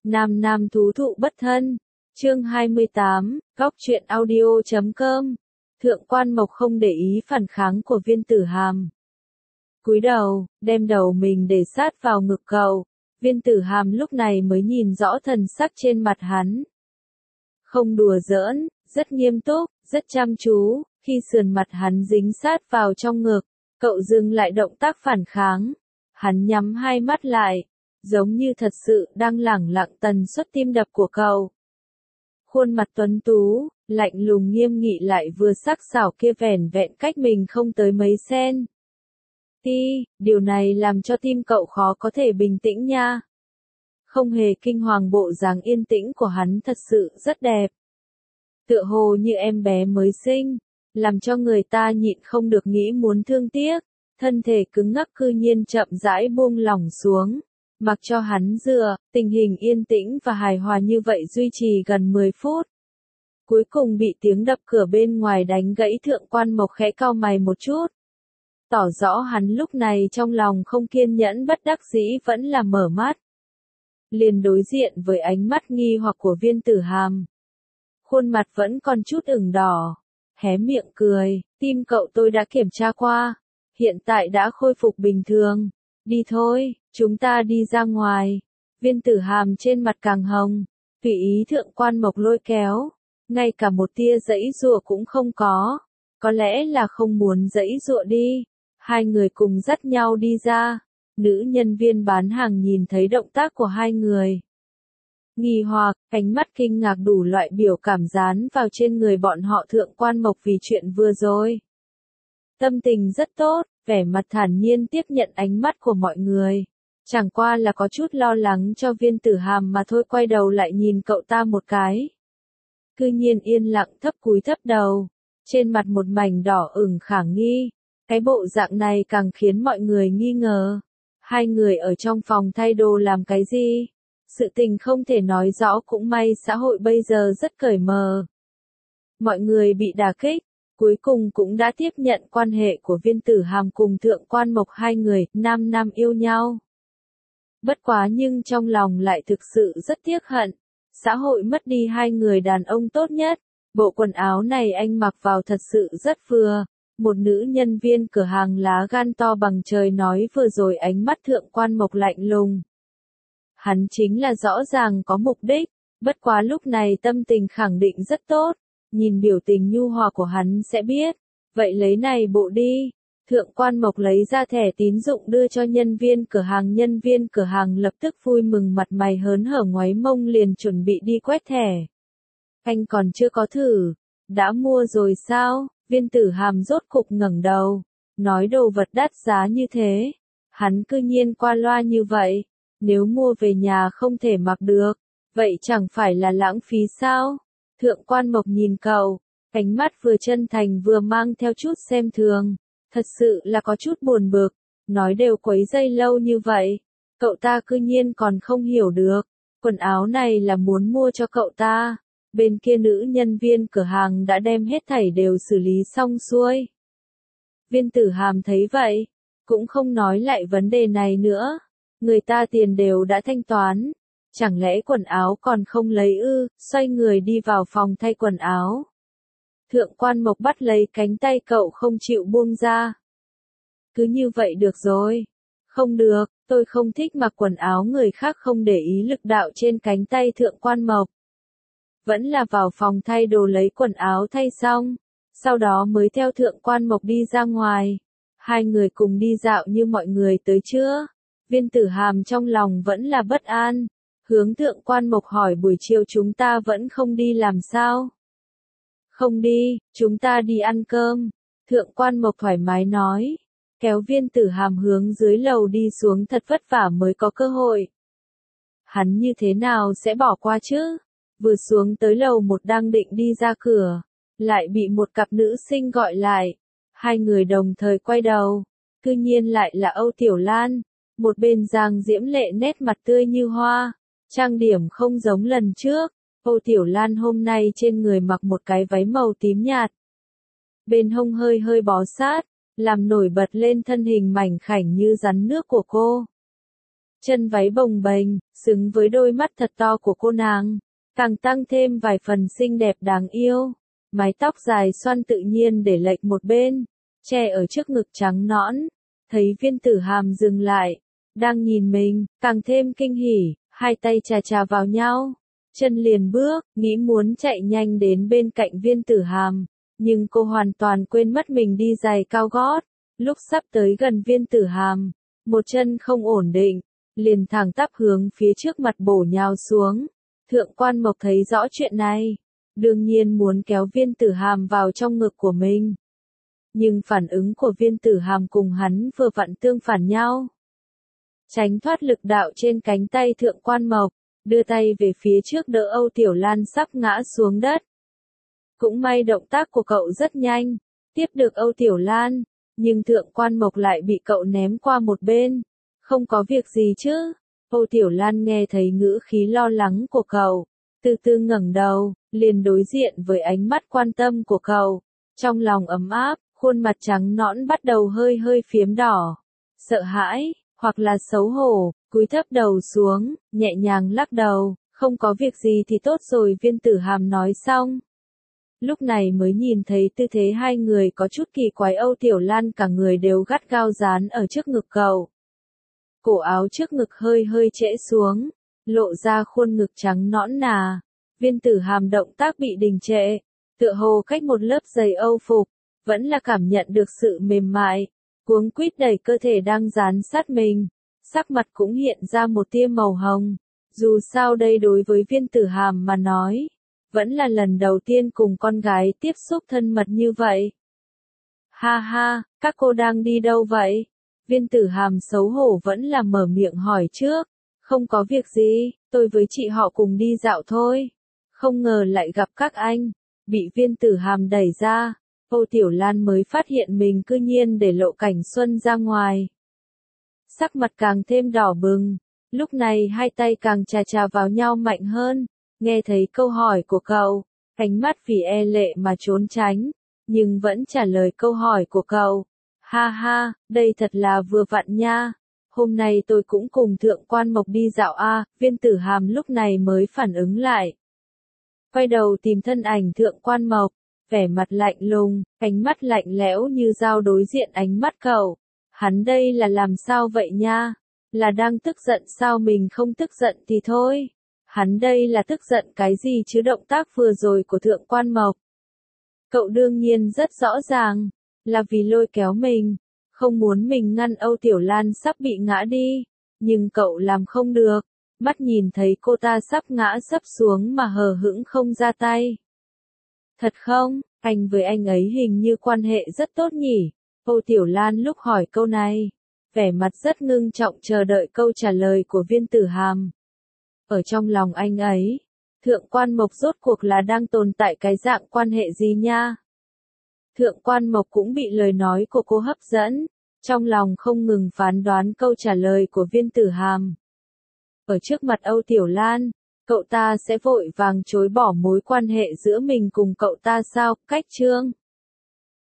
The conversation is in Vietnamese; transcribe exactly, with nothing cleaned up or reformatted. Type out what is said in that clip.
Nam nam thú thụ bất thân. Chương hai mươi tám, góc truyện audio chấm com. Thượng quan Mộc không để ý phản kháng của Viên Tử Hàm. Cúi đầu, đem đầu mình để sát vào ngực cậu. Viên Tử Hàm lúc này mới nhìn rõ thần sắc trên mặt hắn. Không đùa giỡn, rất nghiêm túc, rất chăm chú, khi sườn mặt hắn dính sát vào trong ngực, cậu dừng lại động tác phản kháng. Hắn nhắm hai mắt lại, giống như thật sự đang lẳng lặng tần suất tim đập của cậu. Khuôn mặt tuấn tú, lạnh lùng nghiêm nghị lại vừa sắc sảo kia vẻn vẹn cách mình không tới mấy sen. Ti, điều này làm cho tim cậu khó có thể bình tĩnh nha. Không hề kinh hoàng, bộ dáng yên tĩnh của hắn thật sự rất đẹp. Tựa hồ như em bé mới sinh, làm cho người ta nhịn không được nghĩ muốn thương tiếc. Thân thể cứng ngắc cư nhiên chậm rãi buông lỏng xuống, mặc cho hắn dựa, tình hình yên tĩnh và hài hòa như vậy duy trì gần mười phút. Cuối cùng bị tiếng đập cửa bên ngoài đánh gãy. Thượng quan Mộc khẽ cau mày một chút, tỏ rõ hắn lúc này trong lòng không kiên nhẫn, bất đắc dĩ vẫn là mở mắt. Liền đối diện với ánh mắt nghi hoặc của Viên Tử Hàm. Khuôn mặt vẫn còn chút ửng đỏ, hé miệng cười, tim cậu tôi đã kiểm tra qua, hiện tại đã khôi phục bình thường. Đi thôi, chúng ta đi ra ngoài. Viên Tử Hàm trên mặt càng hồng, tùy ý Thượng quan Mộc lôi kéo, ngay cả một tia giãy giụa cũng không có. Có lẽ là không muốn giãy giụa đi. Hai người cùng dắt nhau đi ra. Nữ nhân viên bán hàng nhìn thấy động tác của hai người, nghi hoặc, ánh mắt kinh ngạc, đủ loại biểu cảm dán vào trên người bọn họ. Thượng quan Mộc vì chuyện vừa rồi, tâm tình rất tốt, vẻ mặt thản nhiên tiếp nhận ánh mắt của mọi người. Chẳng qua là có chút lo lắng cho Viên Tử Hàm mà thôi. Quay đầu lại nhìn cậu ta một cái, cư nhiên yên lặng thấp cúi thấp đầu, trên mặt một mảnh đỏ ửng khả nghi. Cái bộ dạng này càng khiến mọi người nghi ngờ. Hai người ở trong phòng thay đồ làm cái gì? Sự tình không thể nói rõ, cũng may xã hội bây giờ rất cởi mở. Mọi người bị đả kích, cuối cùng cũng đã tiếp nhận quan hệ của Viên Tử Hàm cùng Thượng quan Mộc. Hai người, nam nam yêu nhau. Bất quá nhưng trong lòng lại thực sự rất tiếc hận. Xã hội mất đi hai người đàn ông tốt nhất. Bộ quần áo này anh mặc vào thật sự rất vừa. Một nữ nhân viên cửa hàng lá gan to bằng trời nói vừa rồi. Ánh mắt Thượng quan Mộc lạnh lùng. Hắn chính là rõ ràng có mục đích, bất quá lúc này tâm tình khẳng định rất tốt. Nhìn biểu tình nhu hòa của hắn sẽ biết. Vậy lấy này bộ đi. Thượng quan Mộc lấy ra thẻ tín dụng đưa cho nhân viên cửa hàng. Nhân viên cửa hàng lập tức vui mừng, mặt mày hớn hở, ngoáy mông liền chuẩn bị đi quét thẻ. Anh còn chưa có thử, đã mua rồi sao? Viên Tử Hàm rốt cục ngẩng đầu, nói đồ vật đắt giá như thế, hắn cư nhiên qua loa như vậy. Nếu mua về nhà không thể mặc được, vậy chẳng phải là lãng phí sao? Thượng quan Mộc nhìn cậu, ánh mắt vừa chân thành vừa mang theo chút xem thường. Thật sự là có chút buồn bực, nói đều quấy dây lâu như vậy, cậu ta cư nhiên còn không hiểu được. Quần áo này là muốn mua cho cậu ta. Bên kia nữ nhân viên cửa hàng đã đem hết thảy đều xử lý xong xuôi. Viên Tử Hàm thấy vậy, cũng không nói lại vấn đề này nữa. Người ta tiền đều đã thanh toán, chẳng lẽ quần áo còn không lấy ư? Xoay người đi vào phòng thay quần áo. Thượng quan Mộc bắt lấy cánh tay cậu không chịu buông ra. Cứ như vậy được rồi. Không được, tôi không thích mặc quần áo người khác. Không để ý lực đạo trên cánh tay Thượng quan Mộc, vẫn là vào phòng thay đồ lấy quần áo thay xong, sau đó mới theo Thượng quan Mộc đi ra ngoài. Hai người cùng đi dạo như mọi người tới chưa? Viên Tử Hàm trong lòng vẫn là bất an, hướng Thượng quan Mộc hỏi buổi chiều chúng ta vẫn không đi làm sao? Không đi, chúng ta đi ăn cơm. Thượng quan Mộc thoải mái nói, kéo Viên Tử Hàm hướng dưới lầu đi xuống. Thật vất vả mới có cơ hội, hắn như thế nào sẽ bỏ qua chứ? Vừa xuống tới lầu một đang định đi ra cửa, lại bị một cặp nữ sinh gọi lại. Hai người đồng thời quay đầu, cư nhiên lại là Âu Tiểu Lan. Một bên Giang diễm lệ, nét mặt tươi như hoa, trang điểm không giống lần trước. Âu Tiểu Lan hôm nay trên người mặc một cái váy màu tím nhạt, bên hông hơi hơi bó sát, làm nổi bật lên thân hình mảnh khảnh như rắn nước của cô. chân váy bồng bềnh, xứng với đôi mắt thật to của cô nàng, càng tăng thêm vài phần xinh đẹp đáng yêu. Mái tóc dài xoăn tự nhiên để lệch một bên, che ở trước ngực trắng nõn. Thấy Viên Tử Hàm dừng lại, đang nhìn mình, càng thêm kinh hỉ, hai tay chà chà vào nhau, chân liền bước, nghĩ muốn chạy nhanh đến bên cạnh Viên Tử Hàm, nhưng cô hoàn toàn quên mất mình đi giày cao gót. Lúc sắp tới gần Viên Tử Hàm, một chân không ổn định, liền thẳng tắp hướng phía trước mặt bổ nhào xuống. Thượng Quan Mộc thấy rõ chuyện này, đương nhiên muốn kéo Viên Tử Hàm vào trong ngực của mình. Nhưng phản ứng của Viên Tử Hàm cùng hắn vừa vặn tương phản nhau. Tránh thoát lực đạo trên cánh tay Thượng Quan Mộc, đưa tay về phía trước đỡ Âu Tiểu Lan sắp ngã xuống đất. Cũng may động tác của cậu rất nhanh, tiếp được Âu Tiểu Lan, nhưng Thượng Quan Mộc lại bị cậu ném qua một bên. Không có việc gì chứ? Âu Tiểu Lan nghe thấy ngữ khí lo lắng của cậu, từ từ ngẩng đầu, liền đối diện với ánh mắt quan tâm của cậu. Trong lòng ấm áp, khuôn mặt trắng nõn bắt đầu hơi hơi phiếm đỏ. Sợ hãi, hoặc là xấu hổ, cúi thấp đầu xuống, nhẹ nhàng lắc đầu, không có việc gì thì tốt rồi. Viên Tử Hàm nói xong. Lúc này mới nhìn thấy tư thế hai người có chút kỳ quái. Âu Tiểu Lan cả người đều gắt gao dán ở trước ngực cậu. Cổ áo trước ngực hơi hơi trễ xuống, lộ ra khuôn ngực trắng nõn nà. Viên Tử Hàm động tác bị đình trệ, tựa hồ cách một lớp giày Âu phục, vẫn là cảm nhận được sự mềm mại, cuống quýt đẩy cơ thể đang dán sát mình, sắc mặt cũng hiện ra một tia màu hồng. Dù sao đây đối với Viên Tử Hàm mà nói, vẫn là lần đầu tiên cùng con gái tiếp xúc thân mật như vậy. Ha ha, các cô đang đi đâu vậy? Viên Tử Hàm xấu hổ vẫn là mở miệng hỏi trước. Không có việc gì, tôi với chị họ cùng đi dạo thôi. Không ngờ lại gặp các anh. Bị Viên Tử Hàm đẩy ra, Âu Tiểu Lan mới phát hiện mình cư nhiên để lộ cảnh xuân ra ngoài. Sắc mặt càng thêm đỏ bừng, lúc này hai tay càng chà chà vào nhau mạnh hơn. Nghe thấy câu hỏi của cậu, ánh mắt vì e lệ mà trốn tránh, nhưng vẫn trả lời câu hỏi của cậu. Ha ha, đây thật là vừa vặn nha. Hôm nay tôi cũng cùng Thượng Quan Mộc đi dạo a. Viên Tử Hàm lúc này mới phản ứng lại. Quay đầu tìm thân ảnh Thượng Quan Mộc, vẻ mặt lạnh lùng, ánh mắt lạnh lẽo như dao đối diện ánh mắt cậu. Hắn đây là làm sao vậy nha? Là đang tức giận sao? Mình không tức giận thì thôi. Hắn đây là tức giận cái gì chứ? Động tác vừa rồi của Thượng Quan Mộc, cậu đương nhiên rất rõ ràng, là vì lôi kéo mình, không muốn mình ngăn Âu Tiểu Lan sắp bị ngã đi, nhưng cậu làm không được, mắt nhìn thấy cô ta sắp ngã sấp xuống mà hờ hững không ra tay. Thật không, anh với anh ấy hình như quan hệ rất tốt nhỉ? Âu Tiểu Lan lúc hỏi câu này, vẻ mặt rất ngưng trọng chờ đợi câu trả lời của Viên Tử Hàm. Ở trong lòng anh ấy, Thượng Quan Mộc rốt cuộc là đang tồn tại cái dạng quan hệ gì nha? Thượng Quan Mộc cũng bị lời nói của cô hấp dẫn, trong lòng không ngừng phán đoán câu trả lời của Viên Tử Hàm. Ở trước mặt Âu Tiểu Lan, cậu ta sẽ vội vàng chối bỏ mối quan hệ giữa mình cùng cậu ta sao? Cách chương